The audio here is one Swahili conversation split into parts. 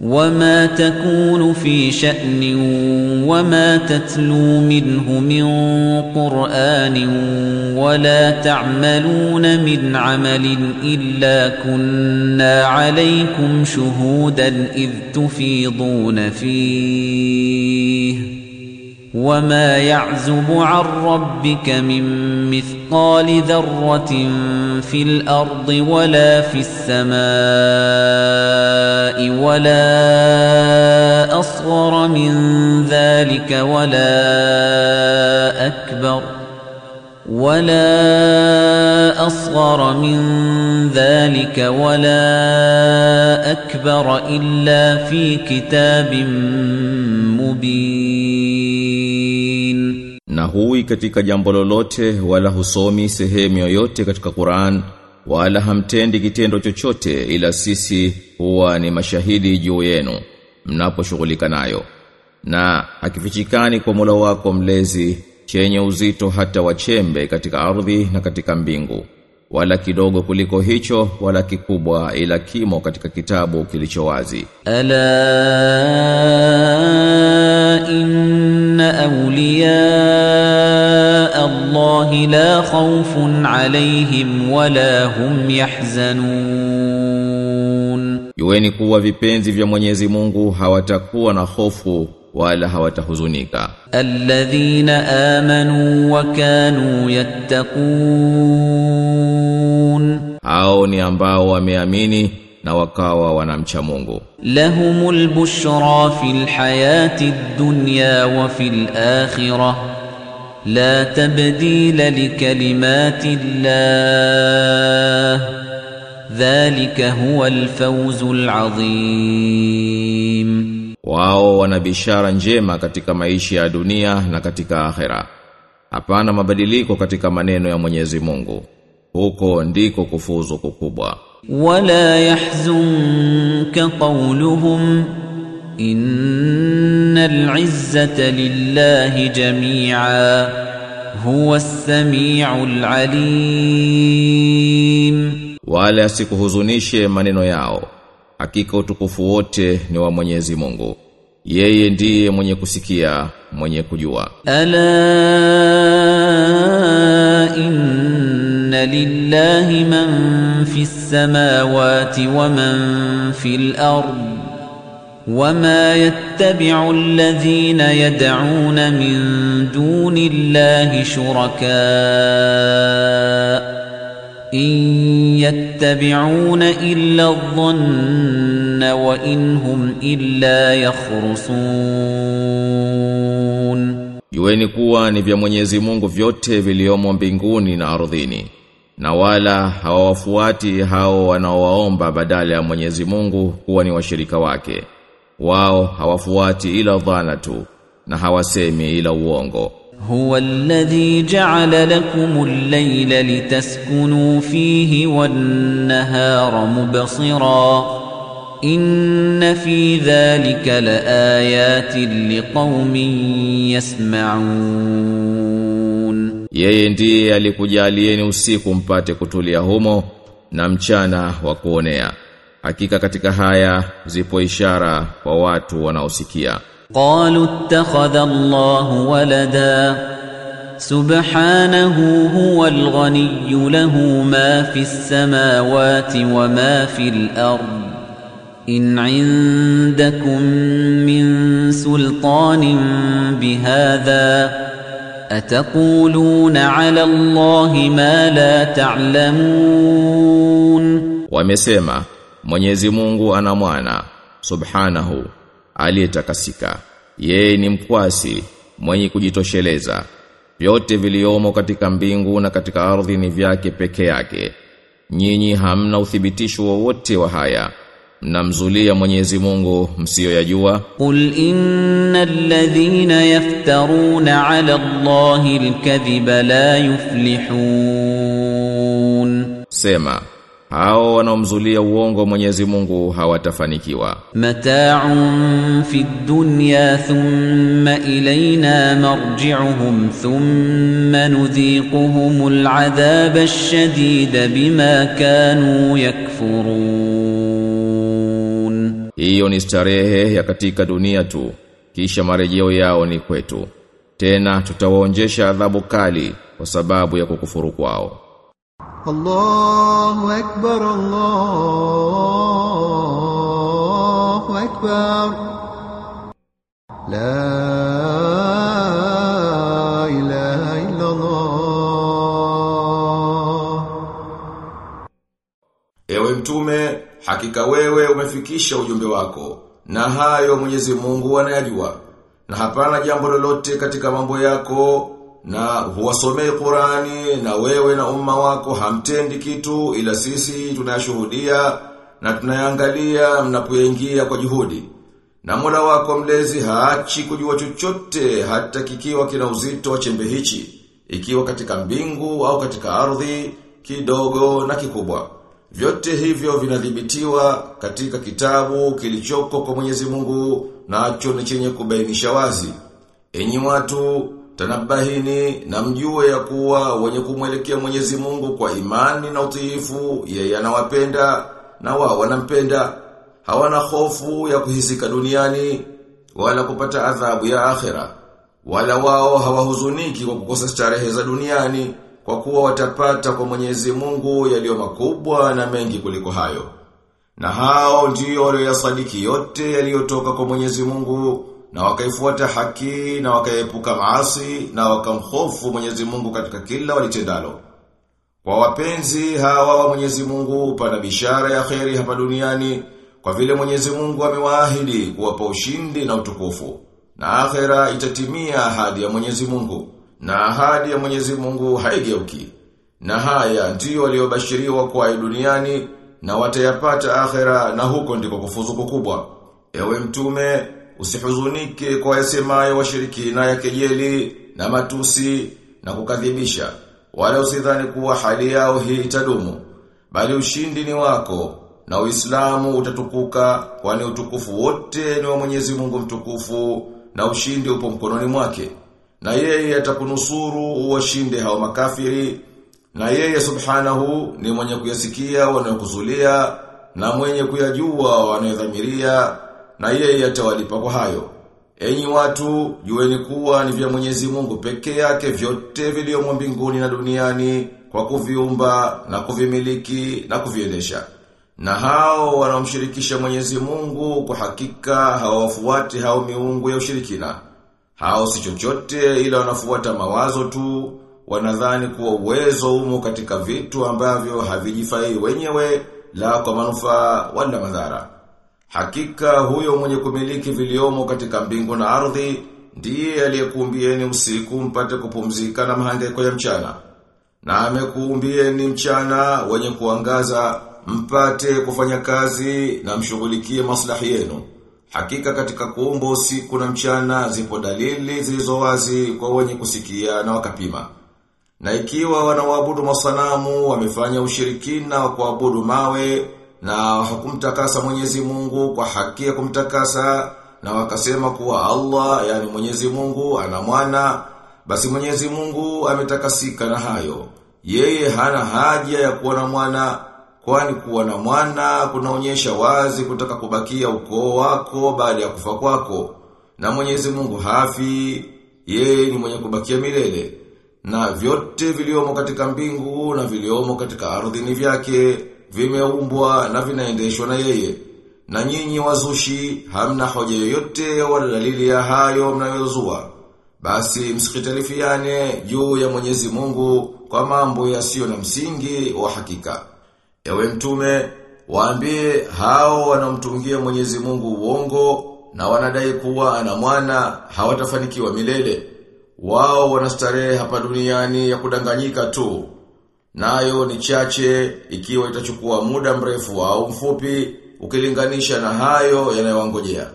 وما تكون في شأن وما تتلو منه من قرآن ولا تعملون من عمل إلا كنا عليكم شهودا إذ تفيضون فيه وما يعزب عن ربك من مثقال ذرة في الأرض ولا في السماء ولا أصغر من ذلك ولا أكبر إلا في كتاب مبين. Na hui katika jambo lolote wala husomi sehemu yoyote katika Qur'an wala hamtendi kitendo chochote ila sisi huwa ni mashahidi juu yenu mnaposhughulika nayo. Na hakifichikani kwa Mola wako mlezi chenye uzito hata wachembe katika ardhi na katika mbingu, wala kidogo kuliko hicho wala kikubwa ila kimo katika kitabu kilicho wazi. Ala inna awliya Allahi la khawfun alayhim wala hum yahzanun. Jueni kuwa vipenzi vya Mwenyezi Mungu hawatakuwa na hofu wala hawatahuzunika. Alladhina amanu wa kanu yattaqun, hao ni ambao wameamini na wakawa wanamcha Mungu. Lahumul bushra fil hayati dunya wa fil akhirah la tabdila likalimati llah dhalika huwal fawzul azim. Wao wana bishara njema katika maisha ya dunia na katika akhera. Hapana mabadiliko katika maneno ya Mwenyezi Mungu. Huko ndiko kufuzu kukubwa. Wala yahzunka qawluhum innal izzata lillahi jami'a huwa as-sami'ul 'alim. Wala asikuhuzunishe maneno yao. Hakika utukufu wote ni wa Mwenyezi Mungu. Yeye ndiye mwenye kusikia, mwenye kujua. Ala inna lillahi man fis samawati wa man fil ard wama yattabi'u alladhina yad'una min duni llahi shuraka in yattabi'una illa adh-dhanna wa in hum illa yakhrusun. Jueni kuwa ni vya Mwenyezi Mungu vyote viliomo mbinguni na ardhini, na wala hawawafuati hao wanaowaomba badala ya Mwenyezi Mungu kuwa ni washirika wake. Wao hawafuati ila dhana tu na hawasemi ila uongo. هو الذي جعل لكم الليل لتسكنوا فيه والنهار مبصرا إن في ذلك لآيات لقوم يسمعون. Yeye ndiye alikujalieni usiku mpate kutulia humo na mchana wa kuonea. Hakika katika haya zipo ishara kwa watu wanaosikia. قالوا اتخذ الله ولدا سبحانه هو الغني له ما في السماوات وما في الأرض إن عندكم من سلطان بهذا أتقولون على الله ما لا تعلمون. Wamesema Mwenyezi Mungu ana mwana subhanahu aliyetakasika. Yeye ni mkwasi mwenye kujitosheleza. Vyote viliomo katika mbingu na katika ardhi ni vyake peke yake. Nyinyi hamna uthibitisho wowote wa haya. Mnamzulia Mwenyezi Mungu msiyoyajua. Qul innal ladhina yaftaruna ala Allahi al-kadhiba la yuflihun. Sema, hao wanaomzulia uongo Mwenyezi Mungu hawatafanikiwa. Mata'un fid dunya thumma ilayna marji'uhum thumma nudhiquhumul 'adhaba ash-shadida bima kanu yakfurun. Hiyo ni starehe ya katika dunia tu, kisha marejeo yao ni kwetu. Tena tutawaonjesha adhabu kali kwa sababu ya kukufuru kwao. Allahu Akbar, Allahu Akbar. La ilaha illa Allah. Ewe mtume, hakika wewe umefikisha ujumbe wako, na hayo Mwenyezi Mungu anayajua. Na hapana jambo lolote katika mambo yako, na huwasomei Qur'ani, na wewe na umma wako hamtendi kitu, ila sisi tunayashuhudia na tunayangalia mnapoingia kwa juhudi. Na Mola wako mlezi haachi kujua chochote, hata kikiwa kina uzito wa chembe hichi, ikiwa katika mbingu au katika ardhi, kidogo na kikubwa. Vyote hivyo vinadhibitiwa katika kitabu kilichoko kwa Mwenyezi Mungu, nacho ni chenye kubainisha wazi. Enyi watu, tanabahini na mjue ya kuwa wenye kumwelekea Mwenyezi Mungu kwa imani na utiifu, yeye anawapenda na wao wanampenda. Hawana hofu ya kuhisika duniani wala kupata adhabu ya akhera, wala wao hawahuzuniki kwa kukosa starehe za duniani, kwa kuwa watapata kwa Mwenyezi Mungu yaliyo makubwa na mengi kuliko hayo. Na hao ndio walioyasadiki yote yaliyotoka kwa Mwenyezi Mungu, na wakaifuata haki, na wakaepuka maasi, na wakamhofu Mwenyezi Mungu katika kila walitendalo. Kwa wapenzi hawa wa Mwenyezi Mungu pana bishara ya kheri hapa duniani, kwa vile Mwenyezi Mungu amewaahidi kuwapa ushindi na utukufu. Na akhera itatimia ahadi ya Mwenyezi Mungu, na ahadi ya Mwenyezi Mungu haigeuki. Na haya ndiyo waliobashiriwa kwa duniani, na watayapata akhera, na huko ndiko kufuzu kukubwa. Ewe mtume, usihuzunike kwa yasemayo washirikina ya kejeli na matusi na kukadhibisha, wala usidhani kuwa hali yao hii itadumu, bali ushindi ni wako, na Uislamu utatukuka, kwani utukufu wote ni wa Mwenyezi Mungu mtukufu, na ushindi upo mkononi mwake. Na yeye atakunusuru uwashinde hao makafiri, na yeye subhanahu ni mwenye kuyasikia wanayokuzulia, na mwenye kuyajua wanayodhamiria, na yeye atawalipa kwa hayo. Enyi watu, jueni kuwa ni vya Mwenyezi Mungu peke yake vyote vilivyomo mbinguni na duniani, kwa kuviumba na kuvimiliki na kuviendesha. Na hao wanaomshirikisha Mwenyezi Mungu kwa hakika hawafuati hao miungu ya ushirikina. Hao si chochote ila wanafuata mawazo tu, wanadhani kuwa uwezo umo katika vitu ambavyo havijifai wenyewe, la kwa manufaa wala madhara. Hakika huyo mwenye kumiliki viliomo katika mbingu na ardhi, ndiye aliyekuumbieni usiku mpate kupumzika na mahangaiko ya mchana. Na amekuumbieni mchana wenye kuangaza, mpate kufanya kazi na mshughulikie maslahi yenu. Hakika katika kuumba usiku na mchana zipo dalili zilizo wazi kwa wenye kusikia na wakapima. Na ikiwa wanaabudu masanamu wamefanya ushirikina wa kuabudu mawe, na hakumtakasa Mwenyezi Mungu kwa haki ya kumtakasa, na wakasema kuwa Allah, yani Mwenyezi Mungu ana mwana, basi Mwenyezi Mungu ametakasika na hayo. Yeye hana haja ya kuwa na mwana, kwani kuwa na mwana kunaonyesha wazi kutaka kubakia ukoo wako baada ya kufa kwako. Na Mwenyezi Mungu hafi, yeye ni mwenye kubakia milele. Na vyote viliomo katika mbingu na viliomo katika ardhi ni vyake, vimeumbwa na vinaendeshwa na yeye. Na nyinyi wazushi hamna hoja yoyote wala dalili ya hayo mnayozua. Basi msikitalifiane juu ya Mwenyezi Mungu kwa mambo yasiyo na msingi wa hakika. Ewe mtume, waambie hao wanaomtungia Mwenyezi Mungu uongo na wanadai kuwa ana mwana, hawatafanikiwa milele. Wao wanastarehe hapa duniani ya kudanganyika tu. Nayo ni chache ikiwa itachukua muda mrefu au mfupi ukilinganisha na hayo yanayowangojea.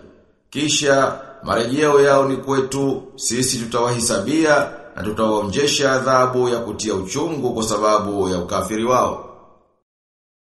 Kisha marejeo yao ni kwetu, sisi tutawahisabia na tutawaonjesha adhabu ya kutia uchungu kwa sababu ya ukafiri wao.